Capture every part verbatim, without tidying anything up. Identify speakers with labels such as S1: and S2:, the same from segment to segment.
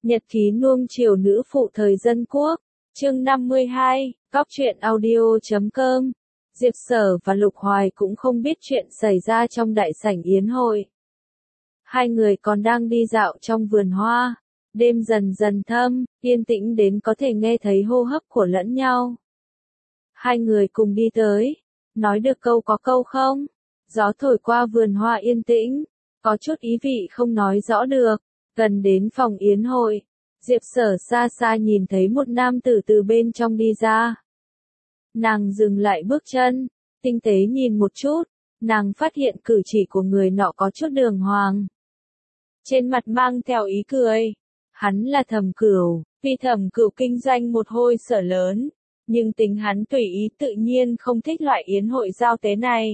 S1: Nhật ký nuông chiều nữ phụ thời dân quốc, chương năm mươi hai, Cóc truyện audio chấm com. Diệp Sở và Lục Hoài cũng không biết chuyện xảy ra trong đại sảnh yến hội. Hai người còn đang đi dạo trong vườn hoa, đêm dần dần thâm, yên tĩnh đến có thể nghe thấy hô hấp của lẫn nhau. Hai người cùng đi tới, nói được câu có câu không? Gió thổi qua vườn hoa yên tĩnh, có chút ý vị không nói rõ được. Gần đến phòng yến hội, Diệp Sở xa xa nhìn thấy một nam tử từ bên trong đi ra. Nàng dừng lại bước chân, tinh tế nhìn một chút, nàng phát hiện cử chỉ của người nọ có chút đường hoàng. Trên mặt mang theo ý cười, hắn là Thẩm Cửu, vì Thẩm Cửu kinh doanh một hội sở lớn, nhưng tính hắn tùy ý tự nhiên không thích loại yến hội giao tế này.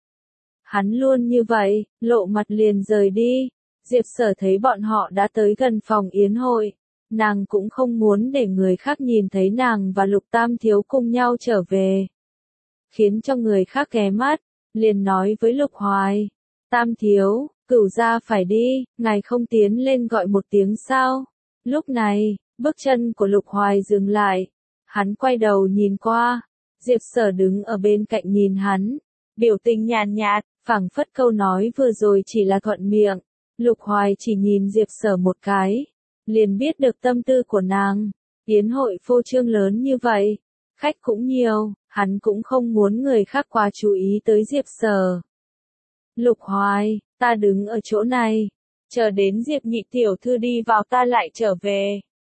S1: Hắn luôn như vậy, lộ mặt liền rời đi. Diệp Sở thấy bọn họ đã tới gần phòng yến hội, nàng cũng không muốn để người khác nhìn thấy nàng và Lục Tam Thiếu cùng nhau trở về. Khiến cho người khác ghé mắt, liền nói với Lục Hoài, Tam Thiếu, Cửu gia phải đi, ngài không tiến lên gọi một tiếng sao? Lúc này, bước chân của Lục Hoài dừng lại, hắn quay đầu nhìn qua, Diệp Sở đứng ở bên cạnh nhìn hắn, biểu tình nhàn nhạt, phảng phất câu nói vừa rồi chỉ là thuận miệng. Lục Hoài chỉ nhìn Diệp Sở một cái, liền biết được tâm tư của nàng. Yến hội phô trương lớn như vậy, khách cũng nhiều, hắn cũng không muốn người khác quá chú ý tới Diệp Sở. Lục Hoài, ta đứng ở chỗ này, chờ đến Diệp nhị tiểu thư đi vào ta lại trở về.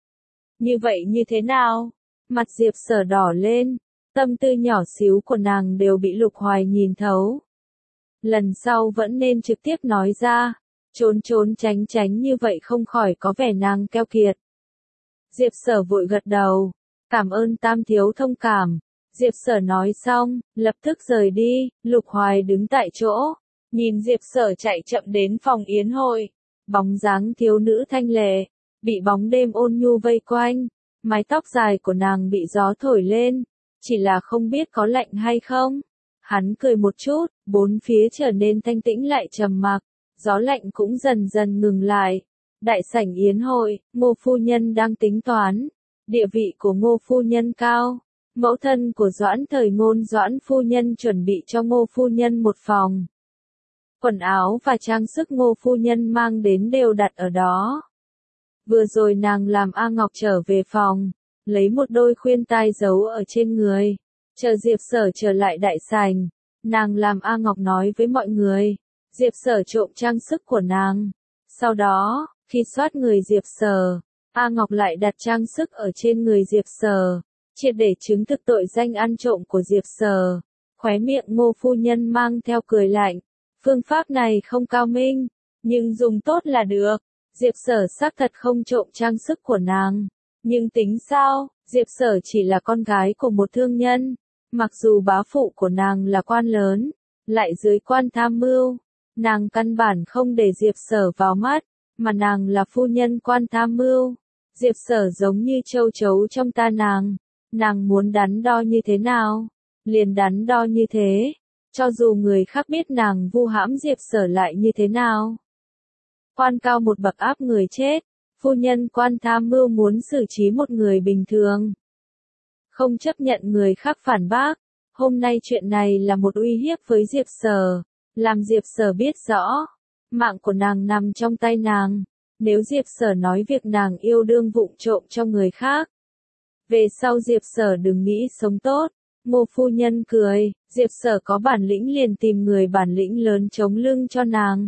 S1: Như vậy như thế nào? Mặt Diệp Sở đỏ lên, tâm tư nhỏ xíu của nàng đều bị Lục Hoài nhìn thấu. Lần sau vẫn nên trực tiếp nói ra. Trốn trốn tránh tránh như vậy không khỏi có vẻ nàng keo kiệt. Diệp Sở vội gật đầu, cảm ơn Tam Thiếu thông cảm. Diệp Sở nói xong, lập tức rời đi. Lục Hoài đứng tại chỗ, nhìn Diệp Sở chạy chậm đến phòng yến hội. Bóng dáng thiếu nữ thanh lệ, bị bóng đêm ôn nhu vây quanh, mái tóc dài của nàng bị gió thổi lên, chỉ là không biết có lạnh hay không. Hắn cười một chút, bốn phía trở nên thanh tĩnh lại trầm mặc. Gió lạnh cũng dần dần ngừng lại. Đại sảnh yến hội, Ngô phu nhân đang tính toán. Địa vị của Ngô phu nhân cao. Mẫu thân của Doãn Thời Ngôn Doãn phu nhân chuẩn bị cho Ngô phu nhân một phòng. Quần áo và trang sức Ngô phu nhân mang đến đều đặt ở đó. Vừa rồi nàng làm A Ngọc trở về phòng, lấy một đôi khuyên tai giấu ở trên người. Chờ Diệp Sở trở lại đại sảnh, nàng làm A Ngọc nói với mọi người. Diệp Sở trộm trang sức của nàng. Sau đó, khi soát người Diệp Sở, A Ngọc lại đặt trang sức ở trên người Diệp Sở, triệt để chứng thực tội danh ăn trộm của Diệp Sở. Khóe miệng Ngô phu nhân mang theo cười lạnh. Phương pháp này không cao minh, nhưng dùng tốt là được. Diệp Sở xác thật không trộm trang sức của nàng. Nhưng tính sao, Diệp Sở chỉ là con gái của một thương nhân. Mặc dù bá phụ của nàng là quan lớn, lại dưới quan tham mưu. Nàng căn bản không để Diệp Sở vào mắt, mà nàng là phu nhân quan tham mưu. Diệp Sở giống như châu chấu trong ta nàng. Nàng muốn đắn đo như thế nào? Liền đắn đo như thế. Cho dù người khác biết nàng vu hãm Diệp Sở lại như thế nào. Quan cao một bậc áp người chết. Phu nhân quan tham mưu muốn xử trí một người bình thường. Không chấp nhận người khác phản bác. Hôm nay chuyện này là một uy hiếp với Diệp Sở. Làm Diệp Sở biết rõ, mạng của nàng nằm trong tay nàng. Nếu Diệp Sở nói việc nàng yêu đương vụng trộm cho người khác, về sau Diệp Sở đừng nghĩ sống tốt. Ngô phu nhân cười, Diệp Sở có bản lĩnh liền tìm người bản lĩnh lớn chống lưng cho nàng.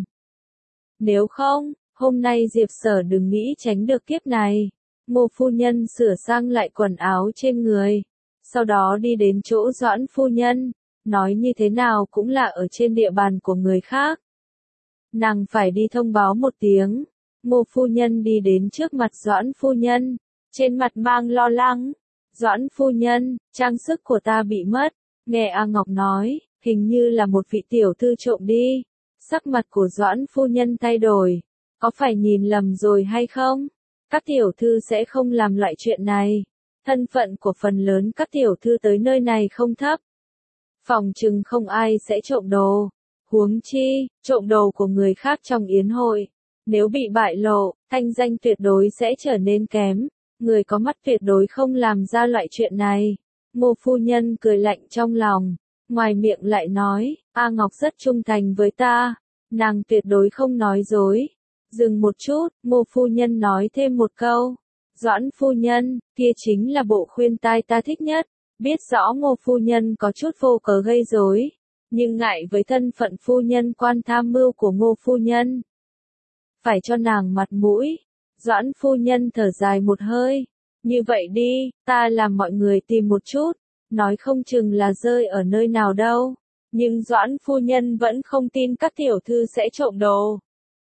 S1: Nếu không, hôm nay Diệp Sở đừng nghĩ tránh được kiếp này. Ngô phu nhân sửa sang lại quần áo trên người, sau đó đi đến chỗ Doãn phu nhân. Nói như thế nào cũng là ở trên địa bàn của người khác. Nàng phải đi thông báo một tiếng. Ngô phu nhân đi đến trước mặt Doãn phu nhân, trên mặt mang lo lắng. Doãn phu nhân, trang sức của ta bị mất. Nghe A Ngọc nói, hình như là một vị tiểu thư trộm đi. Sắc mặt của Doãn phu nhân thay đổi. Có phải nhìn lầm rồi hay không? Các tiểu thư sẽ không làm loại chuyện này. Thân phận của phần lớn các tiểu thư tới nơi này không thấp. Phòng chừng không ai sẽ trộm đồ. Huống chi, trộm đồ của người khác trong yến hội. Nếu bị bại lộ, thanh danh tuyệt đối sẽ trở nên kém, người có mắt tuyệt đối không làm ra loại chuyện này. Ngô phu nhân cười lạnh trong lòng, ngoài miệng lại nói, A Ngọc rất trung thành với ta, nàng tuyệt đối không nói dối. Dừng một chút, Ngô phu nhân nói thêm một câu, Doãn phu nhân, kia chính là bộ khuyên tai ta thích nhất. Biết rõ Ngô phu nhân có chút vô cớ gây rối, nhưng ngại với thân phận phu nhân quan tham mưu của Ngô phu nhân, phải cho nàng mặt mũi. Doãn phu nhân thở dài một hơi, như vậy đi, ta làm mọi người tìm một chút, nói không chừng là rơi ở nơi nào đâu. Nhưng Doãn phu nhân vẫn không tin các tiểu thư sẽ trộm đồ.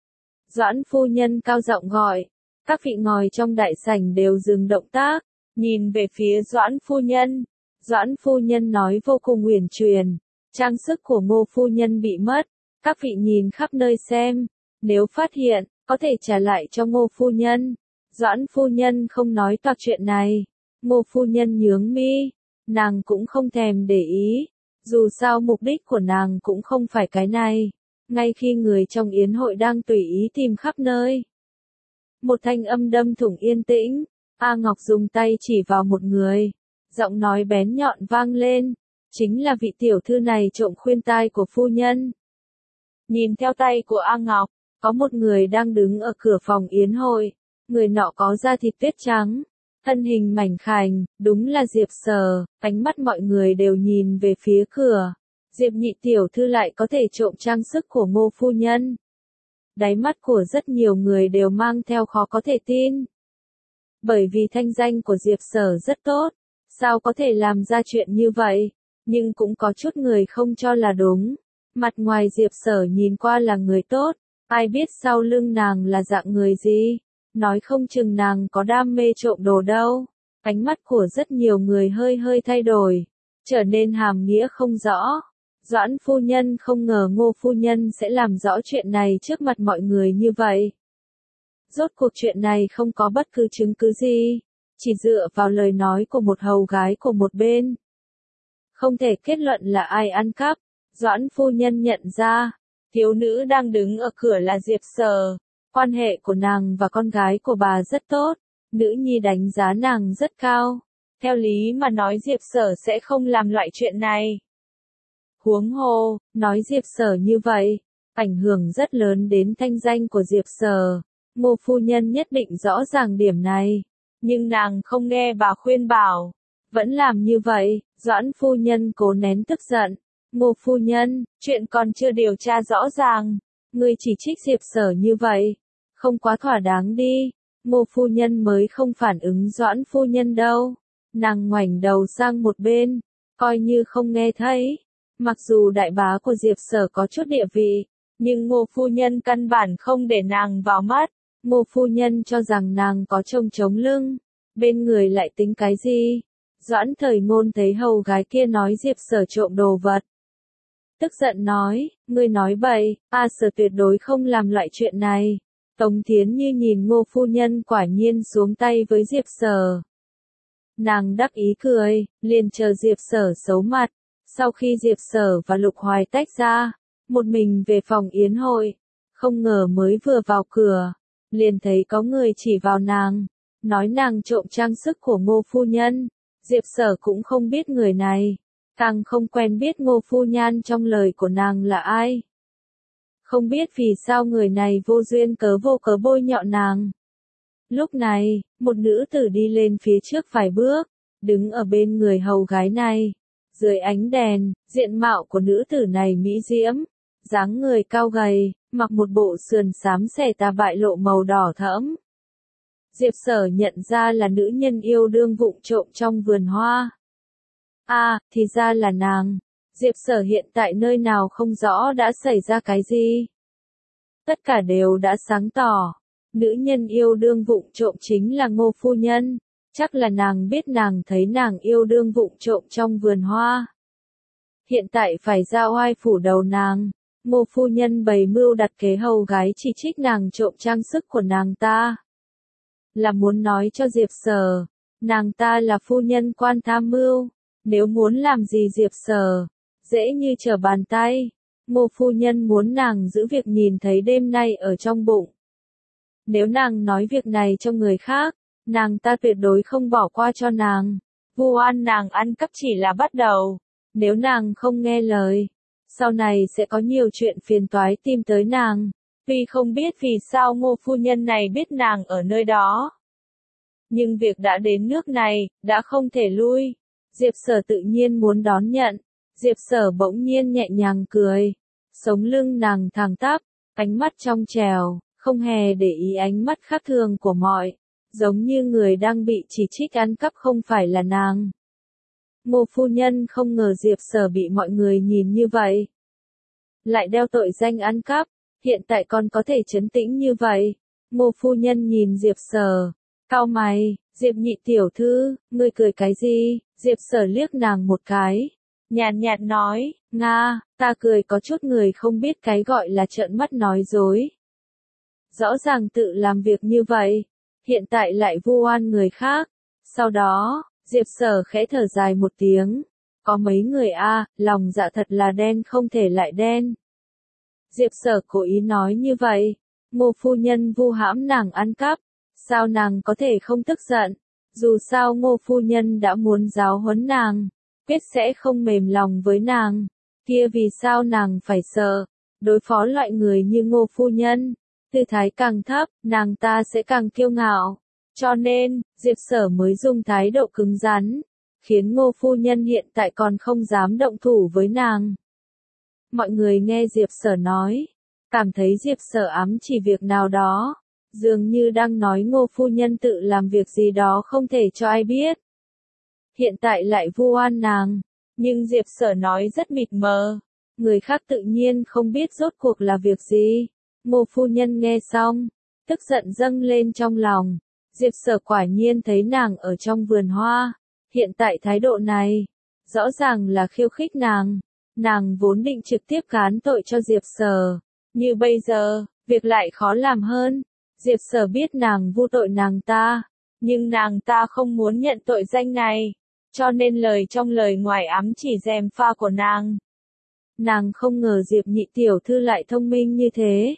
S1: Doãn phu nhân cao giọng gọi, các vị ngồi trong đại sảnh đều dừng động tác, nhìn về phía Doãn phu nhân. Doãn phu nhân nói vô cùng uyển chuyển, trang sức của Ngô phu nhân bị mất, các vị nhìn khắp nơi xem, nếu phát hiện, có thể trả lại cho Ngô phu nhân. Doãn phu nhân không nói toạc chuyện này. Ngô phu nhân nhướng mi, nàng cũng không thèm để ý, dù sao mục đích của nàng cũng không phải cái này. Ngay khi người trong yến hội đang tùy ý tìm khắp nơi, một thanh âm đâm thủng yên tĩnh, A Ngọc dùng tay chỉ vào một người, giọng nói bén nhọn vang lên, chính là vị tiểu thư này trộm khuyên tai của phu nhân. Nhìn theo tay của A Ngọc, có một người đang đứng ở cửa phòng yến hội, người nọ có da thịt tuyết trắng, thân hình mảnh khảnh, đúng là Diệp Sở. Ánh mắt mọi người đều nhìn về phía cửa, Diệp nhị tiểu thư lại có thể trộm trang sức của Ngô phu nhân. Đáy mắt của rất nhiều người đều mang theo khó có thể tin. Bởi vì thanh danh của Diệp Sở rất tốt, sao có thể làm ra chuyện như vậy, nhưng cũng có chút người không cho là đúng. Mặt ngoài Diệp Sở nhìn qua là người tốt, ai biết sau lưng nàng là dạng người gì, nói không chừng nàng có đam mê trộm đồ đâu. Ánh mắt của rất nhiều người hơi hơi thay đổi, trở nên hàm nghĩa không rõ. Doãn phu nhân không ngờ Ngô phu nhân sẽ làm rõ chuyện này trước mặt mọi người như vậy. Rốt cuộc chuyện này không có bất cứ chứng cứ gì, chỉ dựa vào lời nói của một hầu gái của một bên. Không thể kết luận là ai ăn cắp. Doãn phu nhân nhận ra, thiếu nữ đang đứng ở cửa là Diệp Sở. Quan hệ của nàng và con gái của bà rất tốt, nữ nhi đánh giá nàng rất cao. Theo lý mà nói Diệp Sở sẽ không làm loại chuyện này. Huống hồ, nói Diệp Sở như vậy, ảnh hưởng rất lớn đến thanh danh của Diệp Sở. Ngô phu nhân nhất định rõ ràng điểm này, nhưng nàng không nghe bà khuyên bảo, vẫn làm như vậy. Doãn phu nhân cố nén tức giận. Ngô phu nhân, chuyện còn chưa điều tra rõ ràng, ngươi chỉ trích Diệp Sở như vậy, không quá thỏa đáng đi. Ngô phu nhân mới không phản ứng Doãn phu nhân đâu, nàng ngoảnh đầu sang một bên, coi như không nghe thấy. Mặc dù đại bá của Diệp Sở có chút địa vị, nhưng Ngô phu nhân căn bản không để nàng vào mắt. Ngô phu nhân cho rằng nàng có chồng chống lưng, bên người lại tính cái gì. Doãn Thời Ngôn thấy hầu gái kia nói Diệp Sở trộm đồ vật, tức giận nói, ngươi nói bậy, A Sở tuyệt đối không làm loại chuyện này. Tống Thiến Như nhìn Ngô phu nhân quả nhiên xuống tay với Diệp Sở. Nàng đắc ý cười, liền chờ Diệp Sở xấu mặt. Sau khi Diệp Sở và Lục Hoài tách ra, một mình về phòng yến hội, không ngờ mới vừa vào cửa, liền thấy có người chỉ vào nàng, nói nàng trộm trang sức của Ngô phu nhân. Diệp Sở cũng không biết người này, càng không quen biết Ngô phu nhân trong lời của nàng là ai. Không biết vì sao người này vô duyên cớ vô cớ bôi nhọ nàng. Lúc này, một nữ tử đi lên phía trước vài bước, đứng ở bên người hầu gái này. Dưới ánh đèn, diện mạo của nữ tử này mỹ diễm, dáng người cao gầy, mặc một bộ sườn xám xẻ tà bại lộ màu đỏ thẫm. Diệp Sở nhận ra là nữ nhân yêu đương vụng trộm trong vườn hoa. À, thì ra là nàng. Diệp Sở hiện tại nơi nào không rõ đã xảy ra cái gì. Tất cả đều đã sáng tỏ. Nữ nhân yêu đương vụng trộm chính là Ngô phu nhân. Chắc là nàng biết nàng thấy nàng yêu đương vụng trộm trong vườn hoa. Hiện tại phải ra oai phủ đầu nàng. Ngô phu nhân bày mưu đặt kế hầu gái chỉ trích nàng trộm trang sức của nàng ta. Là muốn nói cho Diệp Sở, nàng ta là phu nhân quan tham mưu. Nếu muốn làm gì Diệp Sở, dễ như trở bàn tay. Ngô phu nhân muốn nàng giữ việc nhìn thấy đêm nay ở trong bụng. Nếu nàng nói việc này cho người khác, nàng ta tuyệt đối không bỏ qua cho nàng. Vu oan nàng ăn cắp chỉ là bắt đầu. Nếu nàng không nghe lời, sau này sẽ có nhiều chuyện phiền toái tìm tới nàng. Tuy không biết vì sao Ngô phu nhân này biết nàng ở nơi đó. Nhưng việc đã đến nước này, đã không thể lui. Diệp Sở tự nhiên muốn đón nhận. Diệp Sở bỗng nhiên nhẹ nhàng cười. Sống lưng nàng thẳng tắp, ánh mắt trong trèo, không hề để ý ánh mắt khác thường của mọi. Giống như người đang bị chỉ trích ăn cắp không phải là nàng. Ngô phu nhân không ngờ Diệp Sở bị mọi người nhìn như vậy. Lại đeo tội danh ăn cắp, hiện tại còn có thể trấn tĩnh như vậy. Ngô phu nhân nhìn Diệp Sở, cau mày, Diệp nhị tiểu thư, ngươi cười cái gì? Diệp Sở liếc nàng một cái, nhàn nhạt nói, Nga, ta cười có chút người không biết cái gọi là trợn mắt nói dối. Rõ ràng tự làm việc như vậy, hiện tại lại vu oan người khác. Sau đó, Diệp Sở khẽ thở dài một tiếng, có mấy người a, lòng dạ thật là đen không thể lại đen. Diệp Sở cố ý nói như vậy, Ngô phu nhân vu hãm nàng ăn cắp, sao nàng có thể không tức giận? Dù sao Ngô phu nhân đã muốn giáo huấn nàng, quyết sẽ không mềm lòng với nàng, kia vì sao nàng phải sợ? Đối phó loại người như Ngô phu nhân, tư thái càng thấp, nàng ta sẽ càng kiêu ngạo. Cho nên, Diệp Sở mới dùng thái độ cứng rắn, khiến Ngô phu nhân hiện tại còn không dám động thủ với nàng. Mọi người nghe Diệp Sở nói, cảm thấy Diệp Sở ám chỉ việc nào đó, dường như đang nói Ngô phu nhân tự làm việc gì đó không thể cho ai biết. Hiện tại lại vu oan nàng, nhưng Diệp Sở nói rất mịt mờ, người khác tự nhiên không biết rốt cuộc là việc gì. Ngô phu nhân nghe xong, tức giận dâng lên trong lòng. Diệp Sở quả nhiên thấy nàng ở trong vườn hoa, hiện tại thái độ này, rõ ràng là khiêu khích nàng. Nàng vốn định trực tiếp cán tội cho Diệp Sở, như bây giờ, việc lại khó làm hơn. Diệp Sở biết nàng vu tội nàng ta, nhưng nàng ta không muốn nhận tội danh này, cho nên lời trong lời ngoài ám chỉ gièm pha của nàng. Nàng không ngờ Diệp nhị tiểu thư lại thông minh như thế,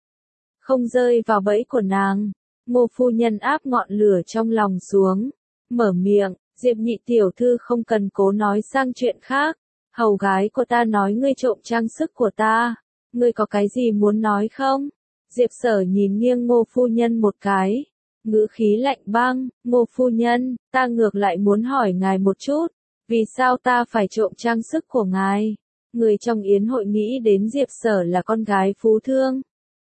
S1: không rơi vào bẫy của nàng. Ngô phu nhân áp ngọn lửa trong lòng xuống, mở miệng, Diệp nhị tiểu thư không cần cố nói sang chuyện khác. Hầu gái của ta nói ngươi trộm trang sức của ta, ngươi có cái gì muốn nói không? Diệp Sở nhìn nghiêng Ngô phu nhân một cái, ngữ khí lạnh băng, Ngô phu nhân, ta ngược lại muốn hỏi ngài một chút, vì sao ta phải trộm trang sức của ngài? Người trong yến hội nghĩ đến Diệp Sở là con gái phú thương.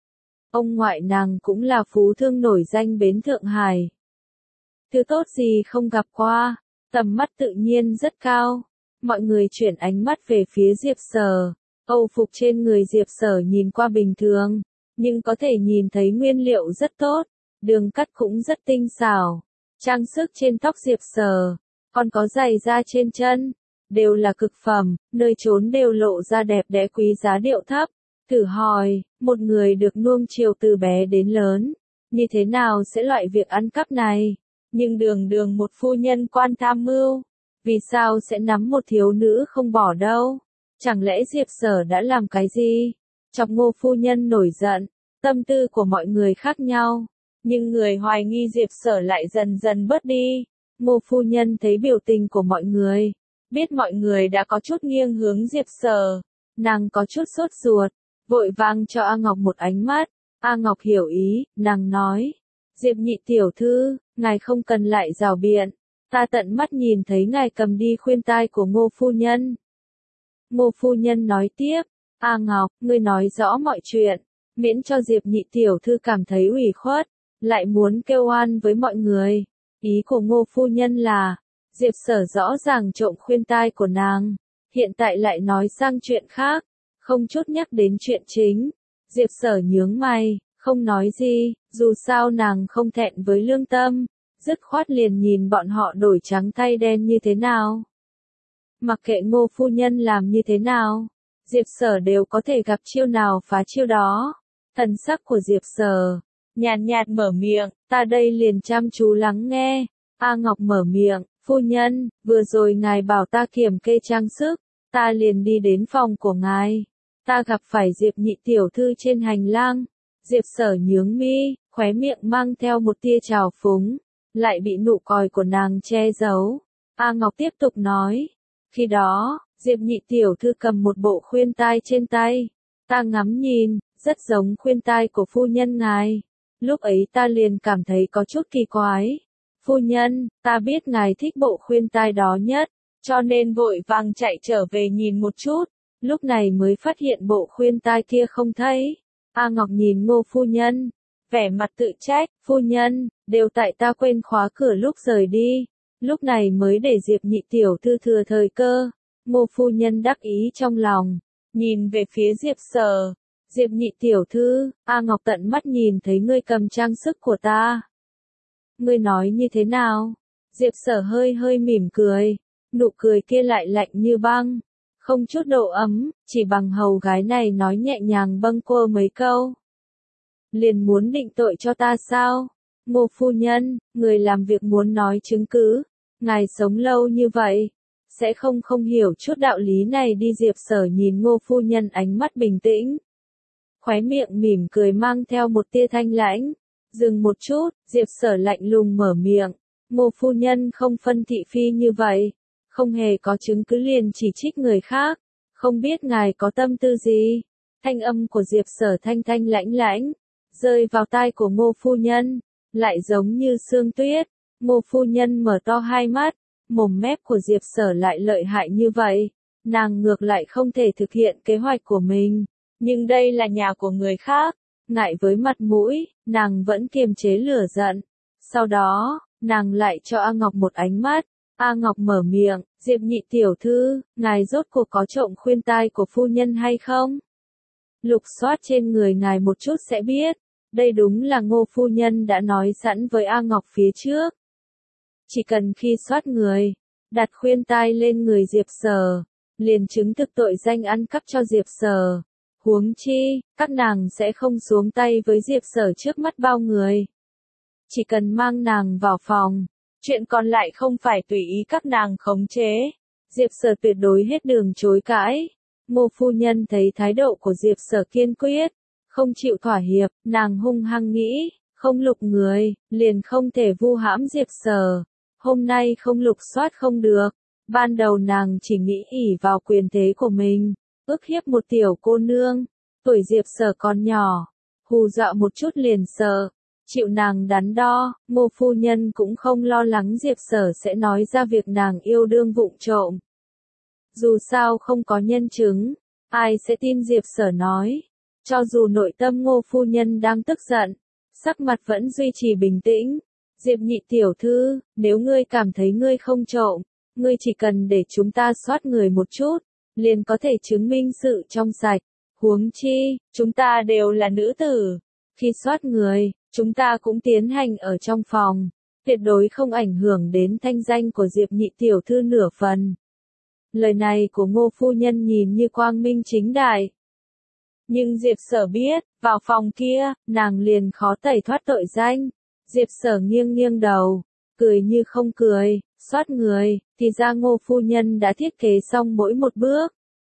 S1: Ông ngoại nàng cũng là phú thương nổi danh bến Thượng Hải. Thứ tốt gì không gặp qua, tầm mắt tự nhiên rất cao. Mọi người chuyển ánh mắt về phía Diệp Sở. Âu phục trên người Diệp Sở nhìn qua bình thường, nhưng có thể nhìn thấy nguyên liệu rất tốt, đường cắt cũng rất tinh xảo. Trang sức trên tóc Diệp Sở, còn có giày da trên chân, đều là cực phẩm, nơi trốn đều lộ ra đẹp đẽ quý giá điệu thấp. Thử hỏi, một người được nuông chiều từ bé đến lớn, như thế nào sẽ loại việc ăn cắp này? Nhưng đường đường một phu nhân quan tham mưu, vì sao sẽ nắm một thiếu nữ không bỏ đâu? Chẳng lẽ Diệp Sở đã làm cái gì? Chọc Ngô phu nhân nổi giận, tâm tư của mọi người khác nhau, nhưng người hoài nghi Diệp Sở lại dần dần bớt đi. Ngô phu nhân thấy biểu tình của mọi người, biết mọi người đã có chút nghiêng hướng Diệp Sở, nàng có chút sốt ruột, vội vàng cho A Ngọc một ánh mắt. A Ngọc hiểu ý, nàng nói, Diệp nhị tiểu thư, ngài không cần lại rào biện, ta tận mắt nhìn thấy ngài cầm đi khuyên tai của Ngô phu nhân. Ngô phu nhân nói tiếp, A Ngọc, ngươi nói rõ mọi chuyện, miễn cho Diệp nhị tiểu thư cảm thấy ủy khuất, lại muốn kêu oan với mọi người. Ý của Ngô phu nhân là, Diệp Sở rõ ràng trộm khuyên tai của nàng, hiện tại lại nói sang chuyện khác, không chút nhắc đến chuyện chính. Diệp Sở nhướng mày, không nói gì, dù sao nàng không thẹn với lương tâm, dứt khoát liền nhìn bọn họ đổi trắng thay đen như thế nào. Mặc kệ Ngô phu nhân làm như thế nào, Diệp Sở đều có thể gặp chiêu nào phá chiêu đó. Thần sắc của Diệp Sở nhàn nhạt mở miệng, ta đây liền chăm chú lắng nghe. A Ngọc mở miệng, phu nhân, vừa rồi ngài bảo ta kiểm kê trang sức, ta liền đi đến phòng của ngài. Ta gặp phải Diệp nhị tiểu thư trên hành lang. Diệp Sở nhướng mi, khóe miệng mang theo một tia trào phúng, lại bị nụ cười của nàng che giấu. A Ngọc tiếp tục nói, khi đó, Diệp nhị tiểu thư cầm một bộ khuyên tai trên tay, ta ngắm nhìn, rất giống khuyên tai của phu nhân ngài. Lúc ấy ta liền cảm thấy có chút kỳ quái. Phu nhân, ta biết ngài thích bộ khuyên tai đó nhất, cho nên vội vàng chạy trở về nhìn một chút, lúc này mới phát hiện bộ khuyên tai kia không thấy. A Ngọc nhìn Ngô phu nhân, vẻ mặt tự trách, phu nhân, đều tại ta quên khóa cửa lúc rời đi, lúc này mới để Diệp nhị tiểu thư thừa thời cơ. Ngô phu nhân đắc ý trong lòng, nhìn về phía Diệp Sở. Diệp nhị tiểu thư, A Ngọc tận mắt nhìn thấy ngươi cầm trang sức của ta. Ngươi nói như thế nào? Diệp Sở hơi hơi mỉm cười, nụ cười kia lại lạnh như băng, không chút độ ấm, chỉ bằng hầu gái này nói nhẹ nhàng bâng quơ mấy câu. Liền muốn định tội cho ta sao? Ngô phu nhân, người làm việc muốn nói chứng cứ, ngài sống lâu như vậy, sẽ không không hiểu chút đạo lý này đi. Diệp Sở nhìn Ngô phu nhân ánh mắt bình tĩnh, khóe miệng mỉm cười mang theo một tia thanh lãnh. Dừng một chút, Diệp Sở lạnh lùng mở miệng, Ngô phu nhân không phân thị phi như vậy, không hề có chứng cứ liền chỉ trích người khác, không biết ngài có tâm tư gì. Thanh âm của Diệp Sở thanh thanh lãnh lãnh, rơi vào tai của Ngô phu nhân, lại giống như sương tuyết. Ngô phu nhân mở to hai mắt, mồm mép của Diệp Sở lại lợi hại như vậy, nàng ngược lại không thể thực hiện kế hoạch của mình, nhưng đây là nhà của người khác, ngại với mặt mũi, nàng vẫn kiềm chế lửa giận. Sau đó, nàng lại cho A Ngọc một ánh mắt. A Ngọc mở miệng, Diệp nhị tiểu thư, ngài rốt cuộc có trộm khuyên tai của phu nhân hay không? Lục soát trên người ngài một chút sẽ biết, đây đúng là Ngô phu nhân đã nói sẵn với A Ngọc phía trước. Chỉ cần khi soát người, đặt khuyên tai lên người Diệp Sở, liền chứng thực tội danh ăn cắp cho Diệp Sở. Huống chi, các nàng sẽ không xuống tay với Diệp Sở trước mắt bao người. Chỉ cần mang nàng vào phòng, chuyện còn lại không phải tùy ý các nàng khống chế. Diệp Sở tuyệt đối hết đường chối cãi. Ngô phu nhân thấy thái độ của Diệp Sở kiên quyết, không chịu thỏa hiệp, nàng hung hăng nghĩ, không lục người, liền không thể vu hãm Diệp Sở. Hôm nay không lục soát không được. Ban đầu nàng chỉ nghĩ ỷ vào quyền thế của mình, ức hiếp một tiểu cô nương, tuổi Diệp Sở còn nhỏ, hù dọa một chút liền sợ, chịu nàng đắn đo. Ngô phu nhân cũng không lo lắng Diệp Sở sẽ nói ra việc nàng yêu đương vụng trộm. Dù sao không có nhân chứng, ai sẽ tin Diệp Sở nói. Cho dù nội tâm Ngô phu nhân đang tức giận, sắc mặt vẫn duy trì bình tĩnh. Diệp nhị tiểu thư, nếu ngươi cảm thấy ngươi không trộm, ngươi chỉ cần để chúng ta soát người một chút, liền có thể chứng minh sự trong sạch. Huống chi, chúng ta đều là nữ tử. Khi soát người, chúng ta cũng tiến hành ở trong phòng, tuyệt đối không ảnh hưởng đến thanh danh của Diệp nhị tiểu thư nửa phần. Lời này của Ngô phu nhân nhìn như quang minh chính đại. Nhưng Diệp Sở biết, vào phòng kia, nàng liền khó tẩy thoát tội danh. Diệp Sở nghiêng nghiêng đầu, cười như không cười, soát người, thì ra Ngô phu nhân đã thiết kế xong mỗi một bước.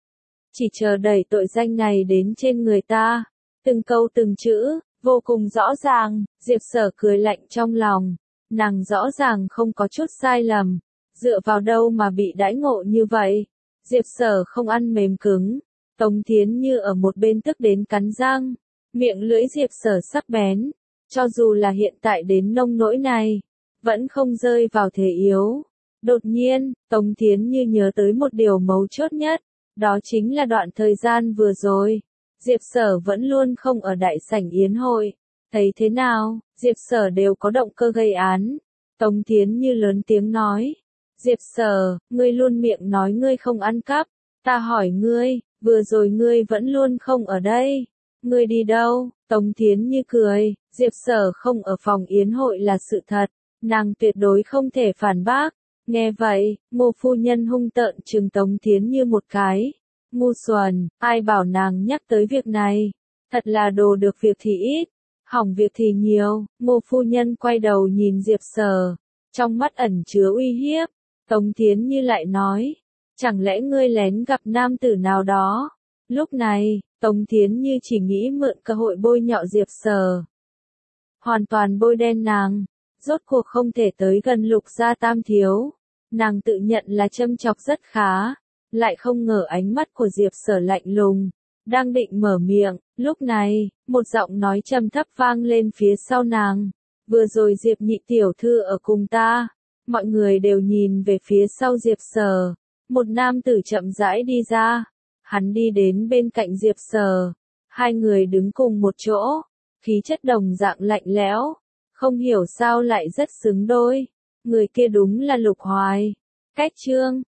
S1: Chỉ chờ đẩy tội danh này đến trên người ta. Từng câu từng chữ, vô cùng rõ ràng. Diệp Sở cười lạnh trong lòng. Nàng rõ ràng không có chút sai lầm. Dựa vào đâu mà bị đãi ngộ như vậy? Diệp Sở không ăn mềm cứng. Tống Thiến Như ở một bên tức đến cắn răng. Miệng lưỡi Diệp Sở sắc bén. Cho dù là hiện tại đến nông nỗi này, vẫn không rơi vào thế yếu. Đột nhiên, Tống Thiến Như nhớ tới một điều mấu chốt nhất. Đó chính là đoạn thời gian vừa rồi. Diệp Sở vẫn luôn không ở đại sảnh yến hội. Thấy thế nào, Diệp Sở đều có động cơ gây án. Tống Thiến Như lớn tiếng nói. Diệp Sở, ngươi luôn miệng nói ngươi không ăn cắp. Ta hỏi ngươi, vừa rồi ngươi vẫn luôn không ở đây. Ngươi đi đâu? Tống Thiến Như cười. Diệp Sở không ở phòng yến hội là sự thật. Nàng tuyệt đối không thể phản bác. Nghe vậy, Ngô phu nhân hung tợn trừng Tống Thiến Như một cái. Ngu xuẩn, ai bảo nàng nhắc tới việc này. Thật là đồ được việc thì ít, hỏng việc thì nhiều. Ngô phu nhân quay đầu nhìn Diệp Sở, trong mắt ẩn chứa uy hiếp. Tống Thiến Như lại nói, chẳng lẽ ngươi lén gặp nam tử nào đó? Lúc này, Tống Thiến Như chỉ nghĩ mượn cơ hội bôi nhọ Diệp Sở. Hoàn toàn bôi đen nàng, rốt cuộc không thể tới gần Lục gia tam thiếu. Nàng tự nhận là châm chọc rất khá, lại không ngờ ánh mắt của Diệp Sở lạnh lùng. Đang định mở miệng, lúc này, một giọng nói trầm thấp vang lên phía sau nàng. Vừa rồi Diệp nhị tiểu thư ở cùng ta. Mọi người đều nhìn về phía sau Diệp Sở. Một nam tử chậm rãi đi ra. Hắn đi đến bên cạnh Diệp Sở. Hai người đứng cùng một chỗ. Khí chất đồng dạng lạnh lẽo. Không hiểu sao lại rất xứng đôi. Người kia đúng là Lục Hoài. Cách chương